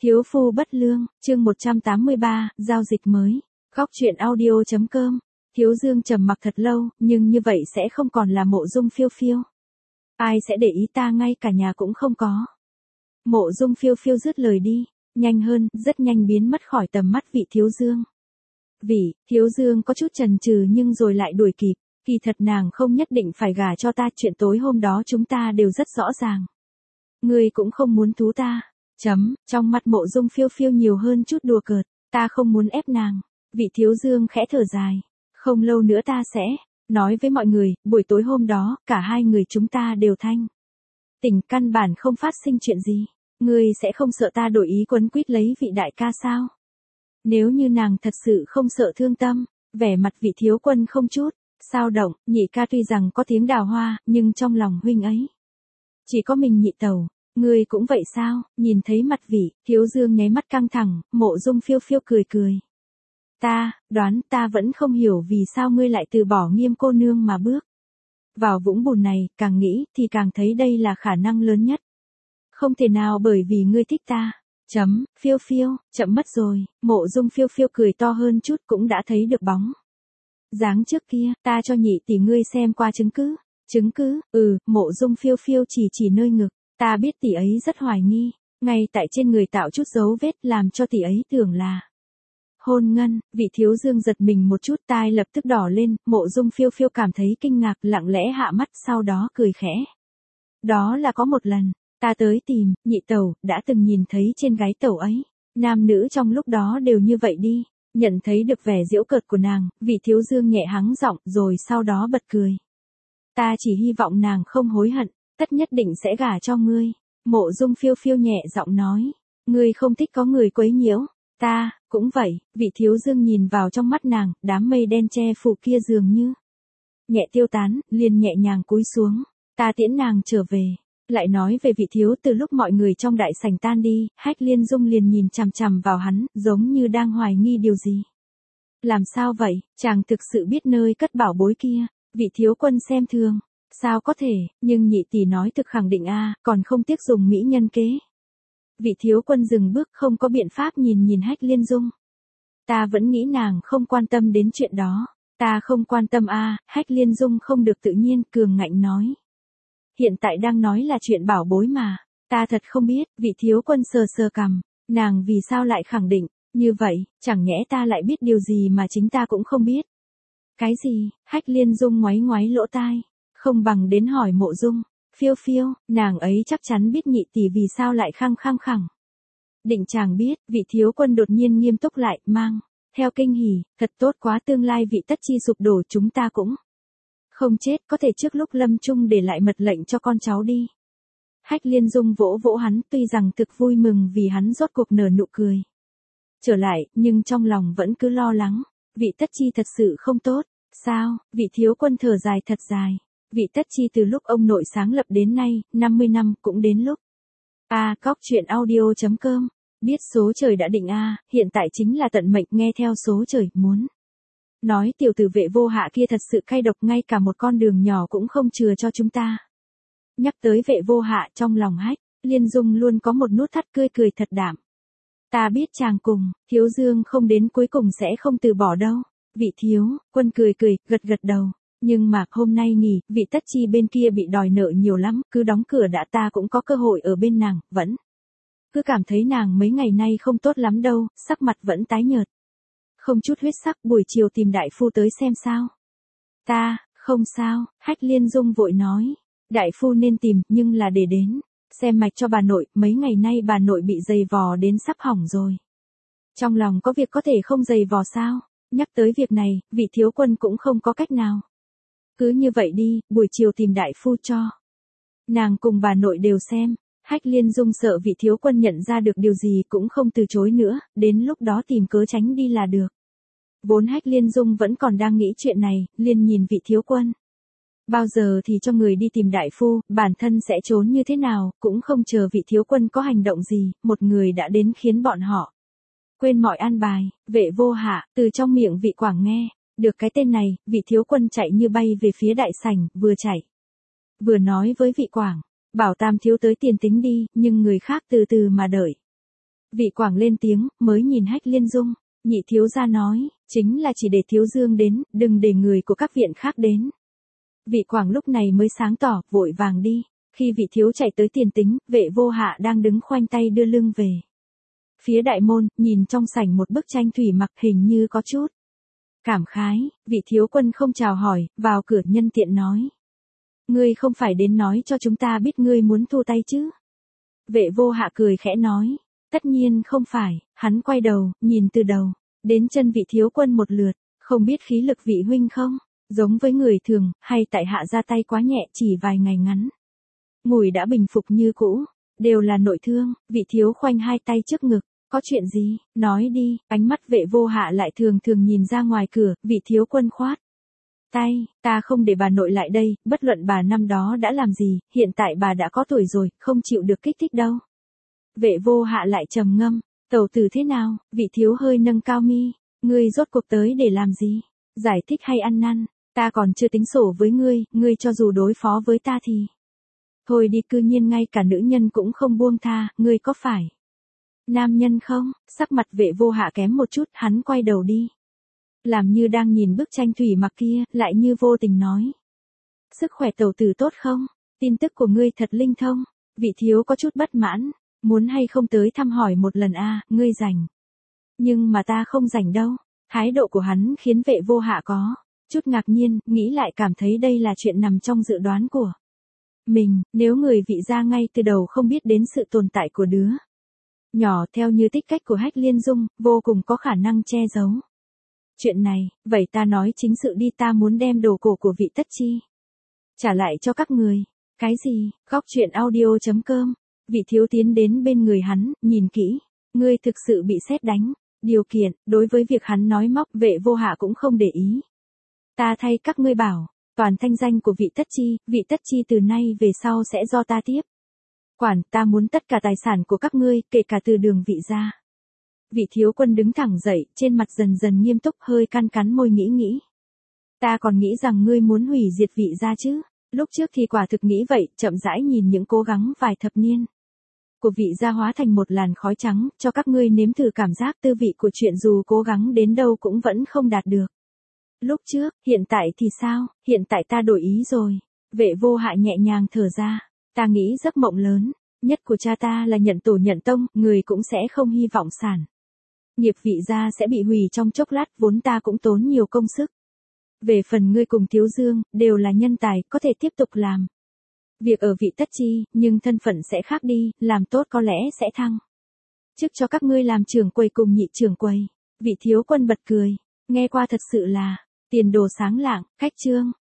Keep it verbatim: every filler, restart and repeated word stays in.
Thiếu phu bất lương, chương một trăm tám mươi ba, giao dịch mới. Góc truyện audio.com. Thiếu Dương trầm mặc thật lâu, nhưng như vậy sẽ không còn là Mộ Dung Phiêu Phiêu. Ai sẽ để ý ta, ngay cả nhà cũng không có. Mộ Dung Phiêu Phiêu dứt lời đi, nhanh hơn, rất nhanh biến mất khỏi tầm mắt vị Thiếu Dương. Vị, Thiếu Dương có chút chần chừ nhưng rồi lại đuổi kịp, kỳ thật nàng không nhất định phải gả cho ta, chuyện tối hôm đó chúng ta đều rất rõ ràng. Ngươi cũng không muốn thú ta. Chấm, trong mắt Mộ Dung Phiêu Phiêu nhiều hơn chút đùa cợt, ta không muốn ép nàng. Vị Thiếu Dương khẽ thở dài, không lâu nữa ta sẽ nói với mọi người, buổi tối hôm đó, cả hai người chúng ta đều thanh tỉnh, căn bản không phát sinh chuyện gì. Ngươi sẽ không sợ ta đổi ý quấn quýt lấy vị đại ca sao? Nếu như nàng thật sự không sợ thương tâm, vẻ mặt vị thiếu quân không chút sao động. Nhị ca tuy rằng có tiếng đào hoa, nhưng trong lòng huynh ấy chỉ có mình nhị tẩu. Ngươi cũng vậy sao? Nhìn thấy mặt vị Thiếu Dương nháy mắt căng thẳng, Mộ Dung Phiêu Phiêu cười cười. Ta, đoán ta vẫn không hiểu vì sao ngươi lại từ bỏ Nghiêm cô nương mà bước vào vũng bùn này, càng nghĩ thì càng thấy đây là khả năng lớn nhất. Không thể nào bởi vì ngươi thích ta. Chấm, Phiêu Phiêu, chậm mất rồi. Mộ Dung Phiêu Phiêu cười to hơn chút, cũng đã thấy được bóng dáng trước kia, ta cho nhị tỷ ngươi xem qua chứng cứ. Chứng cứ? Ừ, Mộ Dung Phiêu Phiêu chỉ chỉ nơi ngực. Ta biết tỷ ấy rất hoài nghi, ngay tại trên người tạo chút dấu vết làm cho tỷ ấy tưởng là hôn ngân. Vị Thiếu Dương giật mình một chút, tai lập tức đỏ lên. Mộ Dung Phiêu Phiêu cảm thấy kinh ngạc, lặng lẽ hạ mắt, sau đó cười khẽ. Đó là có một lần, ta tới tìm, nhị tẩu, đã từng nhìn thấy trên gái tẩu ấy. Nam nữ trong lúc đó đều như vậy đi. Nhận thấy được vẻ giễu cợt của nàng, vị Thiếu Dương nhẹ hắng giọng, rồi sau đó bật cười. Ta chỉ hy vọng nàng không hối hận, tất nhất định sẽ gả cho ngươi. Mộ Dung Phiêu Phiêu nhẹ giọng nói. Ngươi không thích có người quấy nhiễu. Ta, cũng vậy. Vị Thiếu Dương nhìn vào trong mắt nàng, đám mây đen che phủ kia dường như nhẹ tiêu tán, liền nhẹ nhàng cúi xuống. Ta tiễn nàng trở về. Lại nói về vị thiếu, từ lúc mọi người trong đại sảnh tan đi, Hách Liên Dung liền nhìn chằm chằm vào hắn, giống như đang hoài nghi điều gì. Làm sao vậy, chàng thực sự biết nơi cất bảo bối kia? Vị thiếu quân xem thường. Sao có thể, nhưng nhị tỷ nói thực khẳng định a, còn không tiếc dùng mỹ nhân kế. Vị thiếu quân dừng bước, không có biện pháp nhìn nhìn Hách Liên Dung. Ta vẫn nghĩ nàng không quan tâm đến chuyện đó. Ta không quan tâm a. Hách Liên Dung không được tự nhiên, cường ngạnh nói. Hiện tại đang nói là chuyện bảo bối mà. Ta thật không biết. Vị thiếu quân sờ sờ cằm. Nàng vì sao lại khẳng định như vậy? Chẳng nhẽ ta lại biết điều gì mà chính ta cũng không biết. Cái gì? Hách Liên Dung ngoáy ngoáy lỗ tai. Không bằng đến hỏi Mộ Dung Phiêu Phiêu, nàng ấy chắc chắn biết nhị tỷ vì sao lại khăng khăng khẳng định chàng biết. Vị thiếu quân đột nhiên nghiêm túc lại, mang theo kinh hỉ, thật tốt quá, tương lai vị tất chi sụp đổ chúng ta cũng không chết, có thể trước lúc lâm chung để lại mật lệnh cho con cháu đi. Hách Liên Dung vỗ vỗ hắn, tuy rằng thực vui mừng vì hắn rốt cuộc nở nụ cười trở lại, nhưng trong lòng vẫn cứ lo lắng. Vị tất chi thật sự không tốt, sao? Vị thiếu quân thở dài thật dài. Vị tất chi từ lúc ông nội sáng lập đến nay, năm mươi năm, cũng đến lúc. A, cóc truyện audio.com. Biết số trời đã định a, hiện tại chính là tận mệnh, nghe theo số trời, muốn. Nói tiểu tử Vệ Vô Hạ kia thật sự cay độc, ngay cả một con đường nhỏ cũng không chừa cho chúng ta. Nhắc tới Vệ Vô Hạ, trong lòng Hách Liên Dung luôn có một nút thắt, cười cười thật đảm. Ta biết chàng cùng Thiếu Dương không đến cuối cùng sẽ không từ bỏ đâu. Vị thiếu quân cười cười, gật gật đầu. Nhưng mà hôm nay nghỉ, vị tất chi bên kia bị đòi nợ nhiều lắm, cứ đóng cửa đã, ta cũng có cơ hội ở bên nàng, vẫn cứ cảm thấy nàng mấy ngày nay không tốt lắm đâu, sắc mặt vẫn tái nhợt. Không chút huyết sắc, buổi chiều tìm đại phu tới xem sao. Ta, không sao, Hách Liên Dung vội nói. Đại phu nên tìm, nhưng là để đến xem mạch cho bà nội, mấy ngày nay bà nội bị dày vò đến sắp hỏng rồi. Trong lòng có việc có thể không dày vò sao? Nhắc tới việc này, vị thiếu quân cũng không có cách nào. Cứ như vậy đi, buổi chiều tìm đại phu cho nàng cùng bà nội đều xem. Hách Liên Dung sợ vị thiếu quân nhận ra được điều gì cũng không từ chối nữa, đến lúc đó tìm cớ tránh đi là được. Vốn Hách Liên Dung vẫn còn đang nghĩ chuyện này, liền nhìn vị thiếu quân. Bao giờ thì cho người đi tìm đại phu, bản thân sẽ trốn như thế nào, cũng không chờ vị thiếu quân có hành động gì, một người đã đến khiến bọn họ quên mọi an bài. Vệ Vô Hạ, từ trong miệng vị Quảng nghe được cái tên này, vị thiếu quân chạy như bay về phía đại sảnh, vừa chạy vừa nói với vị Quảng, bảo Tam thiếu tới tiền tính đi, nhưng người khác từ từ mà đợi. Vị Quảng lên tiếng, mới nhìn Hách Liên Dung, nhị thiếu gia nói, chính là chỉ để Thiếu Dương đến, đừng để người của các viện khác đến. Vị Quảng lúc này mới sáng tỏ, vội vàng đi. Khi vị thiếu chạy tới tiền tính, Vệ Vô Hạ đang đứng khoanh tay đưa lưng về phía đại môn, nhìn trong sảnh một bức tranh thủy mặc hình như có chút cảm khái, vị thiếu quân không chào hỏi, vào cửa nhân tiện nói. Ngươi không phải đến nói cho chúng ta biết ngươi muốn thu tay chứ? Vệ Vô Hạ cười khẽ nói, tất nhiên không phải, hắn quay đầu, nhìn từ đầu đến chân vị thiếu quân một lượt, không biết khí lực vị huynh không, giống với người thường, hay tại hạ ra tay quá nhẹ chỉ vài ngày ngắn. Ngùi đã bình phục như cũ, đều là nội thương, vị thiếu khoanh hai tay trước ngực, có chuyện gì, nói đi, ánh mắt Vệ Vô Hạ lại thường thường nhìn ra ngoài cửa, vị thiếu quân khoát tay, ta không để bà nội lại đây, bất luận bà năm đó đã làm gì, hiện tại bà đã có tuổi rồi, không chịu được kích thích đâu. Vệ Vô Hạ lại trầm ngâm, tẩu tử thế nào, vị thiếu hơi nâng cao mi, ngươi rốt cuộc tới để làm gì, giải thích hay ăn năn, ta còn chưa tính sổ với ngươi, ngươi cho dù đối phó với ta thì thôi đi, cư nhiên ngay cả nữ nhân cũng không buông tha, ngươi có phải nam nhân không? Sắc mặt Vệ Vô Hạ kém một chút, hắn quay đầu đi. Làm như đang nhìn bức tranh thủy mặc kia, lại như vô tình nói. Sức khỏe tẩu tử tốt không? Tin tức của ngươi thật linh thông. Vị thiếu có chút bất mãn, muốn hay không tới thăm hỏi một lần a, à, ngươi rảnh. Nhưng mà ta không rảnh đâu. Thái độ của hắn khiến Vệ Vô Hạ có chút ngạc nhiên, nghĩ lại cảm thấy đây là chuyện nằm trong dự đoán của mình, nếu người vị gia ngay từ đầu không biết đến sự tồn tại của đứa nhỏ theo như tích cách của Hách Liên Dung, vô cùng có khả năng che giấu chuyện này, vậy ta nói chính sự đi, ta muốn đem đồ cổ của vị Tất Chi trả lại cho các người. Cái gì? Góc truyện audio chấm com. Vị thiếu tiến đến bên người hắn, nhìn kỹ, ngươi thực sự bị sét đánh. Điều kiện, đối với việc hắn nói móc, Vệ Vô Hạ cũng không để ý. Ta thay các ngươi bảo, toàn thanh danh của vị Tất Chi, vị Tất Chi từ nay về sau sẽ do ta tiếp quản, ta muốn tất cả tài sản của các ngươi, kể cả từ Đường vị gia. Vị thiếu quân đứng thẳng dậy, trên mặt dần dần nghiêm túc, hơi căn cắn môi nghĩ nghĩ. Ta còn nghĩ rằng ngươi muốn hủy diệt vị gia chứ. Lúc trước thì quả thực nghĩ vậy, chậm rãi nhìn những cố gắng vài thập niên của vị gia hóa thành một làn khói trắng, cho các ngươi nếm thử cảm giác tư vị của chuyện dù cố gắng đến đâu cũng vẫn không đạt được. Lúc trước, hiện tại thì sao? Hiện tại ta đổi ý rồi. Vệ Vô Hạ nhẹ nhàng thở ra. Ta nghĩ giấc mộng lớn nhất của cha ta là nhận tổ nhận tông, người cũng sẽ không hy vọng sản nghiệp vị gia sẽ bị hủy trong chốc lát, vốn ta cũng tốn nhiều công sức. Về phần ngươi cùng Thiếu Dương, đều là nhân tài, có thể tiếp tục làm việc ở vị Tất Chi, nhưng thân phận sẽ khác đi, làm tốt có lẽ sẽ thăng chức cho các ngươi làm trưởng quầy cùng nhị trưởng quầy. Vị thiếu quân bật cười, nghe qua thật sự là tiền đồ sáng lạng. Khách chương